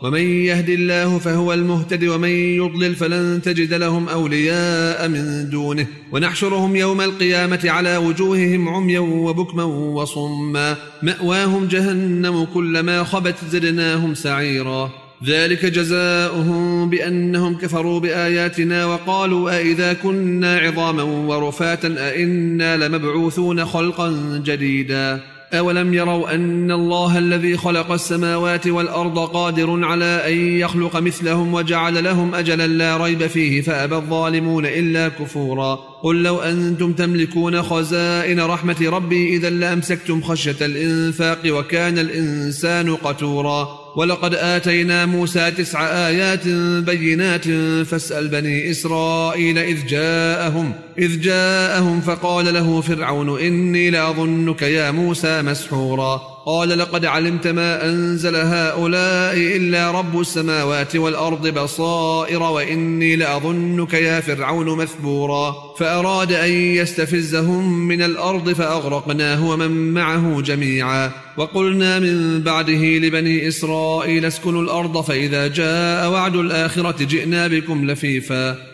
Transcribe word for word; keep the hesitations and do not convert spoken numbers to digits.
ومن يهد الله فهو المهتد ومن يضلل فلن تجد لهم أولياء من دونه ونحشرهم يوم القيامة على وجوههم عميا وبكما وصما مأواهم جهنم كلما خبت زدناهم سعيرا ذلك جزاؤهم بأنهم كفروا بآياتنا وقالوا أئذا كنا عظاما ورفاتا أئنا لمبعوثون خلقا جديدا أولم يروا أن الله الذي خلق السماوات والأرض قادر على أن يخلق مثلهم وجعل لهم أجلا لا ريب فيه فأبى الظالمون إلا كفورا قل لو أنتم تملكون خزائن رحمة ربي إذا لأمسكتم خشية الإنفاق وكان الإنسان قتورا ولقد آتينا موسى تسع آيات بينات فاسأل بني إسرائيل إذ جاءهم, إذ جاءهم فقال له فرعون إني لأظنك يا موسى مسحورا قال لقد علمت ما أنزل هؤلاء إلا رب السماوات والأرض بصائر وإني لأظنك يا فرعون مثبورا فأراد أن يستفزهم من الأرض فأغرقناه ومن معه جميعا وقلنا من بعده لبني إسرائيل اسكنوا الأرض فإذا جاء وعد الآخرة جئنا بكم لفيفا